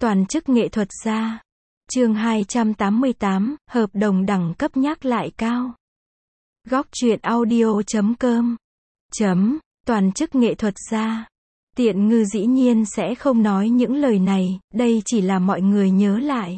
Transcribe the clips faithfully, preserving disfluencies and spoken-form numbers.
Toàn chức nghệ thuật gia. Chương hai trăm tám mươi tám, hợp đồng đẳng cấp nhắc lại cao. Góc truyện audio chấm com. Chấm, toàn chức nghệ thuật gia. Tiện Ngư dĩ nhiên sẽ không nói những lời này, đây chỉ là mọi người nhớ lại.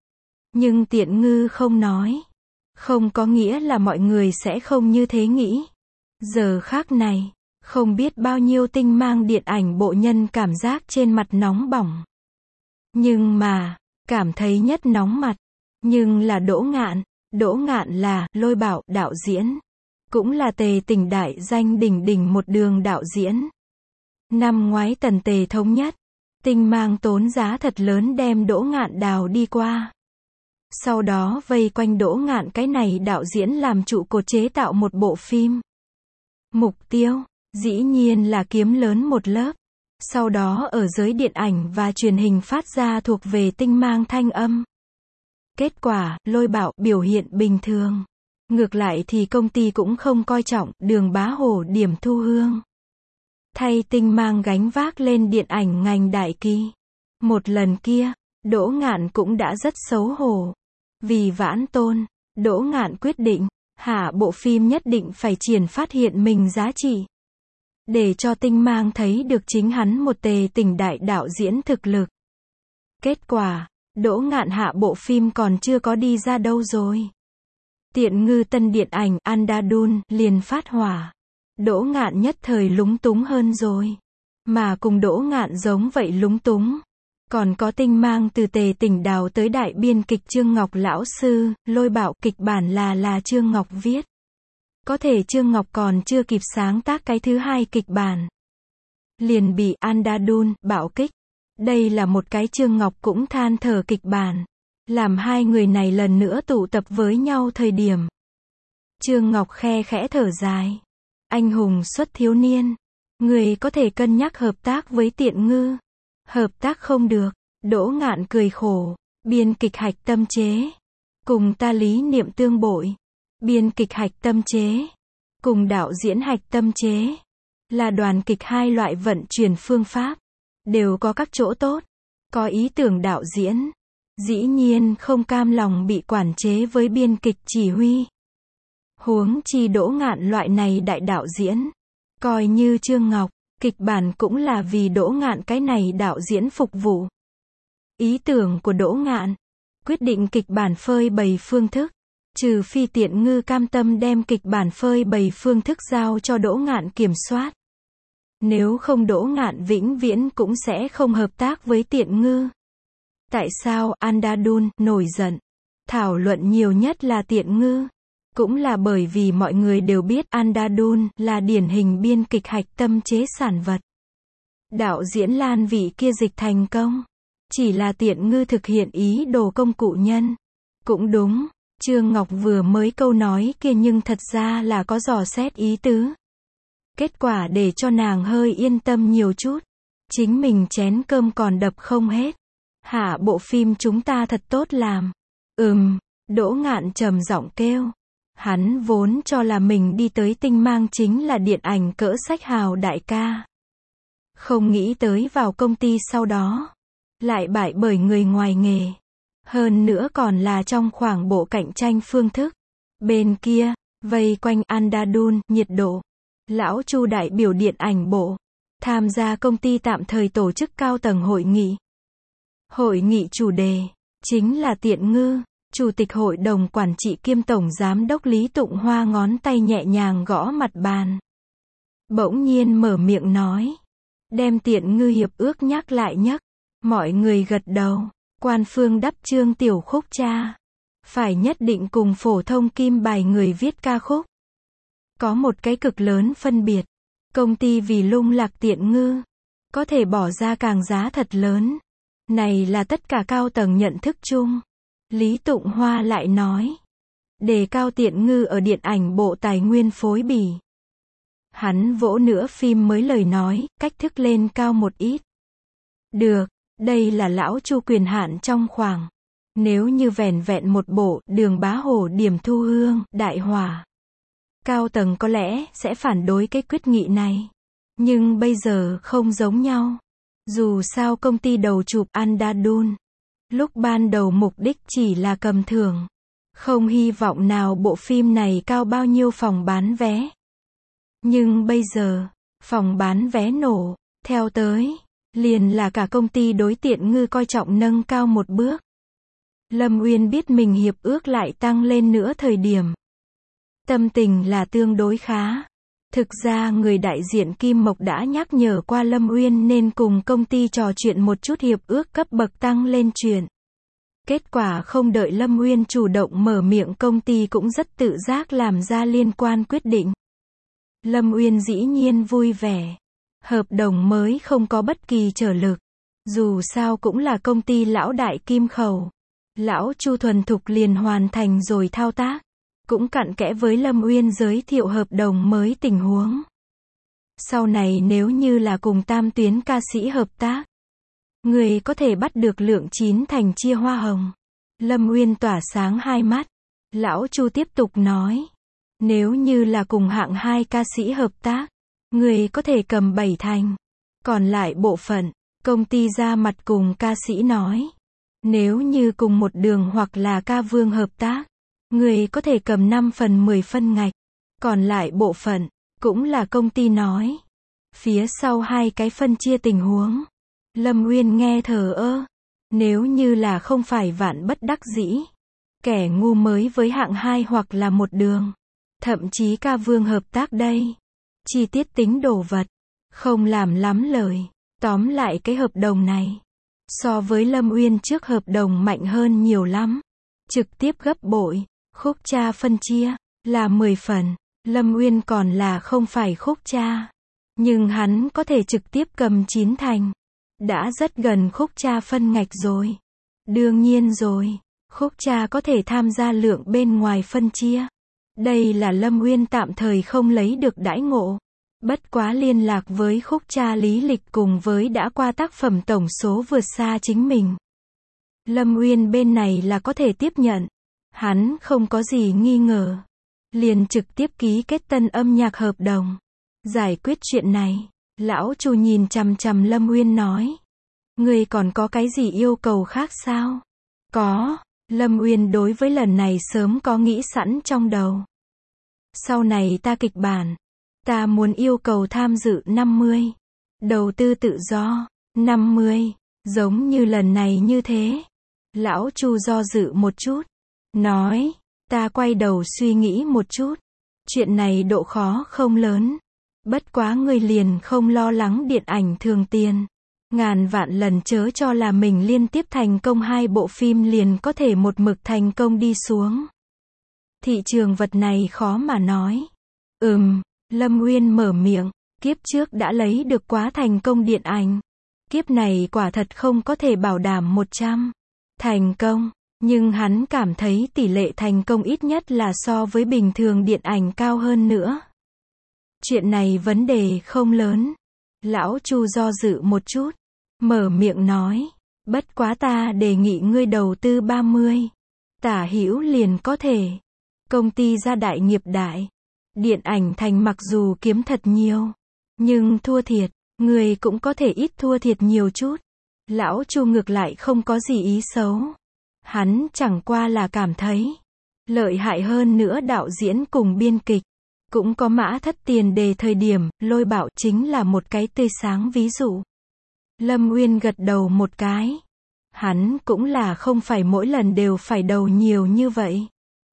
Nhưng Tiện Ngư không nói. Không có nghĩa là mọi người sẽ không như thế nghĩ. Giờ khác này, không biết bao nhiêu tinh mang điện ảnh bộ nhân cảm giác trên mặt nóng bỏng. Nhưng mà, cảm thấy nhất nóng mặt, nhưng là Đỗ Ngạn. Đỗ Ngạn là Lôi Bảo đạo diễn, cũng là Tề Tỉnh đại danh đỉnh đỉnh một đường đạo diễn. Năm ngoái Tần Tề thống nhất, tinh mang tốn giá thật lớn đem Đỗ Ngạn đào đi qua. Sau đó vây quanh Đỗ Ngạn cái này đạo diễn làm trụ cột chế tạo một bộ phim. Mục tiêu, dĩ nhiên là kiếm lớn một lớp. Sau đó ở giới điện ảnh và truyền hình phát ra thuộc về tinh mang thanh âm. Kết quả, Lôi Bảo biểu hiện bình thường. Ngược lại thì công ty cũng không coi trọng Đường Bá Hổ điểm thu hương. Thay tinh mang gánh vác lên điện ảnh ngành đại kỳ. Một lần kia, Đỗ Ngạn cũng đã rất xấu hổ. Vì Vãn Tôn, Đỗ Ngạn quyết định, hạ bộ phim nhất định phải triển phát hiện mình giá trị. Để cho tinh mang thấy được chính hắn một Tề Tỉnh đại đạo diễn thực lực. Kết quả, Đỗ Ngạn hạ bộ phim còn chưa có đi ra đâu rồi. Tiện Ngư tân điện ảnh Andadun liền phát hỏa. Đỗ Ngạn nhất thời lúng túng hơn rồi. Mà cùng Đỗ Ngạn giống vậy lúng túng. Còn có tinh mang từ Tề Tỉnh đào tới đại biên kịch Trương Ngọc lão sư, Lôi Bảo kịch bản là là Trương Ngọc viết. Có thể Trương Ngọc còn chưa kịp sáng tác cái thứ hai kịch bản. Liền bị Andadun bạo kích. Đây là một cái Trương Ngọc cũng than thở kịch bản. Làm hai người này lần nữa tụ tập với nhau thời điểm. Trương Ngọc khe khẽ thở dài. Anh hùng xuất thiếu niên. Người có thể cân nhắc hợp tác với Tiện Ngư. Hợp tác không được. Đỗ Ngạn cười khổ. Biên kịch Hạch Tâm chế. Cùng ta lý niệm tương bội. Biên kịch Hạch Tâm chế. Cùng đạo diễn Hạch Tâm chế. Là đoàn kịch hai loại vận chuyển phương pháp. Đều có các chỗ tốt. Có ý tưởng đạo diễn. Dĩ nhiên không cam lòng bị quản chế với biên kịch chỉ huy. Huống chi Đỗ Ngạn loại này đại đạo diễn. Coi như Trương Ngọc, kịch bản cũng là vì Đỗ Ngạn cái này đạo diễn phục vụ. Ý tưởng của Đỗ Ngạn. Quyết định kịch bản phơi bày phương thức. Trừ phi Tiện Ngư cam tâm đem kịch bản phơi bày phương thức giao cho Đỗ Ngạn kiểm soát. Nếu không Đỗ Ngạn vĩnh viễn cũng sẽ không hợp tác với Tiện Ngư. Tại sao Andadun nổi giận? Thảo luận nhiều nhất là Tiện Ngư. Cũng là bởi vì mọi người đều biết Andadun là điển hình biên kịch Hạch Tâm chế sản vật. Đạo diễn Lan vị kia dịch thành công. Chỉ là Tiện Ngư thực hiện ý đồ công cụ nhân. Cũng đúng, Trương Ngọc vừa mới câu nói kia nhưng thật ra là có dò xét ý tứ. Kết quả để cho nàng hơi yên tâm nhiều chút. Chính mình chén cơm còn đập không hết. Hạ bộ phim chúng ta thật tốt làm. Ừm, Đỗ Ngạn trầm giọng kêu. Hắn vốn cho là mình đi tới tinh mang chính là điện ảnh cỡ sách hào đại ca. Không nghĩ tới vào công ty sau đó. Lại bại bởi người ngoài nghề. Hơn nữa còn là trong khoảng bộ cạnh tranh phương thức. Bên kia, vây quanh Andadun, nhiệt độ. Lão Chu đại biểu điện ảnh bộ. Tham gia công ty tạm thời tổ chức cao tầng hội nghị. Hội nghị chủ đề, chính là Tiện Ngư. Chủ tịch hội đồng quản trị kiêm tổng giám đốc Lý Tụng Hoa ngón tay nhẹ nhàng gõ mặt bàn. Bỗng nhiên mở miệng nói. Đem Tiện Ngư hiệp ước nhắc lại nhắc. Mọi người gật đầu. Quan phương đắp chương tiểu khúc cha. Phải nhất định cùng phổ thông kim bài người viết ca khúc. Có một cái cực lớn phân biệt. Công ty vì lung lạc Tiện Ngư. Có thể bỏ ra càng giá thật lớn. Này là tất cả cao tầng nhận thức chung. Lý Tụng Hoa lại nói. Đề cao Tiện Ngư ở điện ảnh bộ tài nguyên phối bì. Hắn vỗ nữa phim mới lời nói, cách thức lên cao một ít. Được, đây là lão Chu quyền hạn trong khoảng. Nếu như vẻn vẹn một bộ Đường Bá Hổ điểm thu hương, đại hỏa. Cao tầng có lẽ sẽ phản đối cái quyết nghị này. Nhưng bây giờ không giống nhau. Dù sao công ty đầu chụp Andadun, lúc ban đầu mục đích chỉ là cầm thưởng. Không hy vọng nào bộ phim này cao bao nhiêu phòng bán vé. Nhưng bây giờ, phòng bán vé nổ, theo tới, liền là cả công ty đối Tiện Ngư coi trọng nâng cao một bước. Lâm Uyên biết mình hiệp ước lại tăng lên nữa thời điểm. Tâm tình là tương đối khá. Thực ra người đại diện Kim Mộc đã nhắc nhở qua Lâm Uyên nên cùng công ty trò chuyện một chút hiệp ước cấp bậc tăng lên chuyện. Kết quả không đợi Lâm Uyên chủ động mở miệng, công ty cũng rất tự giác làm ra liên quan quyết định. Lâm Uyên dĩ nhiên vui vẻ. Hợp đồng mới không có bất kỳ trở lực. Dù sao cũng là công ty lão đại Kim Khẩu. Lão Chu thuần thục liền hoàn thành rồi thao tác. Cũng cặn kẽ với Lâm Uyên giới thiệu hợp đồng mới tình huống. Sau này nếu như là cùng tam tuyến ca sĩ hợp tác, người có thể bắt được lượng chín thành chia hoa hồng. Lâm Uyên tỏa sáng hai mắt. Lão Chu tiếp tục nói. Nếu như là cùng hạng hai ca sĩ hợp tác, người có thể cầm bảy thành. Còn lại bộ phận, công ty ra mặt cùng ca sĩ nói. Nếu như cùng một đường hoặc là ca vương hợp tác, người có thể cầm năm phần mười phân ngạch. Còn lại bộ phận, cũng là công ty nói. Phía sau hai cái phân chia tình huống. Lâm Uyên nghe thờ ơ. Nếu như là không phải vạn bất đắc dĩ, kẻ ngu mới với hạng hai hoặc là một đường, thậm chí ca vương hợp tác đây. Chi tiết tính đồ vật, không làm lắm lời. Tóm lại cái hợp đồng này, so với Lâm Uyên trước hợp đồng mạnh hơn nhiều lắm. Trực tiếp gấp bội. Khúc cha phân chia là mười phần. Lâm Uyên còn là không phải khúc cha. Nhưng hắn có thể trực tiếp cầm chín thành. Đã rất gần khúc cha phân ngạch rồi. Đương nhiên rồi, khúc cha có thể tham gia lượng bên ngoài phân chia. Đây là Lâm Uyên tạm thời không lấy được đãi ngộ. Bất quá liên lạc với khúc cha lý lịch cùng với đã qua tác phẩm tổng số vượt xa chính mình. Lâm Uyên bên này là có thể tiếp nhận. Hắn không có gì nghi ngờ. Liền trực tiếp ký kết tân âm nhạc hợp đồng. Giải quyết chuyện này, lão Chu nhìn chằm chằm Lâm Uyên nói. Người còn có cái gì yêu cầu khác sao? Có. Lâm Uyên đối với lần này sớm có nghĩ sẵn trong đầu. Sau này ta kịch bản. Ta muốn yêu cầu tham dự năm mươi. Đầu tư tự do. năm mươi. Giống như lần này như thế. Lão Chu do dự một chút. Nói. Ta quay đầu suy nghĩ một chút. Chuyện này độ khó không lớn. Bất quá người liền không lo lắng điện ảnh thường tiền. Ngàn vạn lần chớ cho là mình liên tiếp thành công hai bộ phim liền có thể một mực thành công đi xuống. Thị trường vật này khó mà nói. Ừm, Lâm Uyên mở miệng, kiếp trước đã lấy được quá thành công điện ảnh. Kiếp này quả thật không có thể bảo đảm một trăm thành công, nhưng hắn cảm thấy tỷ lệ thành công ít nhất là so với bình thường điện ảnh cao hơn nữa. Chuyện này vấn đề không lớn. Lão Chu do dự một chút, mở miệng nói, bất quá ta đề nghị ngươi đầu tư ba mươi. Tả hữu liền có thể. Công ty gia đại nghiệp đại. Điện ảnh thành mặc dù kiếm thật nhiều, nhưng thua thiệt, người cũng có thể ít thua thiệt nhiều chút. Lão Chu ngược lại không có gì ý xấu. Hắn chẳng qua là cảm thấy lợi hại hơn nữa đạo diễn cùng biên kịch. Cũng có mã thất tiền đề thời điểm, Lôi Bảo chính là một cái tươi sáng ví dụ. Lâm Uyên gật đầu một cái. Hắn cũng là không phải mỗi lần đều phải đầu nhiều như vậy.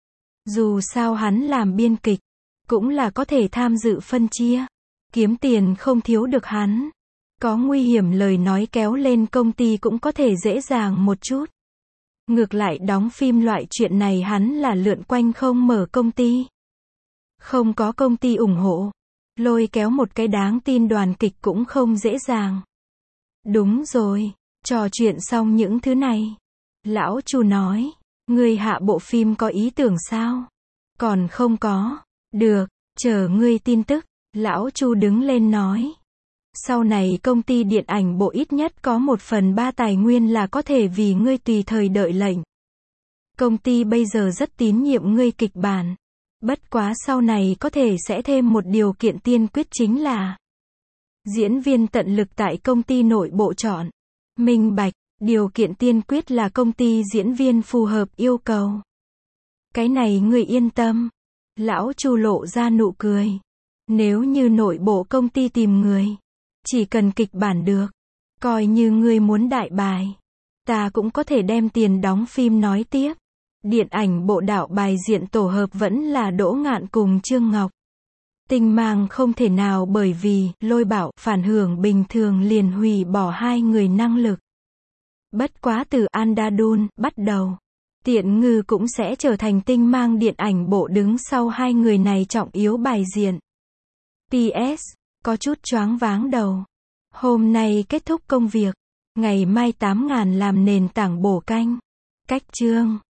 Dù sao hắn làm biên kịch, cũng là có thể tham dự phân chia. Kiếm tiền không thiếu được hắn. Có nguy hiểm lời nói kéo lên công ty cũng có thể dễ dàng một chút. Ngược lại đóng phim loại chuyện này hắn là lượn quanh không mở công ty. Không có công ty ủng hộ, lôi kéo một cái đáng tin đoàn kịch cũng không dễ dàng. Đúng rồi, trò chuyện xong những thứ này. Lão Chu nói, ngươi hạ bộ phim có ý tưởng sao? Còn không có. Được, chờ ngươi tin tức. Lão Chu đứng lên nói. Sau này công ty điện ảnh bộ ít nhất có một phần ba tài nguyên là có thể vì ngươi tùy thời đợi lệnh. Công ty bây giờ rất tín nhiệm ngươi kịch bản. Bất quá sau này có thể sẽ thêm một điều kiện tiên quyết chính là Diễn viên tận lực tại công ty nội bộ chọn. Minh bạch, điều kiện tiên quyết là công ty diễn viên phù hợp yêu cầu. Cái này người yên tâm. Lão Chu lộ ra nụ cười. Nếu như nội bộ công ty tìm người, chỉ cần kịch bản được, coi như ngươi muốn đại bài, ta cũng có thể đem tiền đóng phim nói tiếp. Điện ảnh bộ đạo bài diện tổ hợp vẫn là Đỗ Ngạn cùng Trương Ngọc. Tinh Mang không thể nào bởi vì Lôi Bảo phản hưởng bình thường liền hủy bỏ hai người năng lực. Bất quá từ Andadun bắt đầu, Tiện Ngư cũng sẽ trở thành Tinh Mang điện ảnh bộ đứng sau hai người này trọng yếu bài diện. pê ét. Có chút choáng váng đầu. Hôm nay kết thúc công việc. Ngày mai tám ngàn làm nền tảng bổ canh. Cách chương.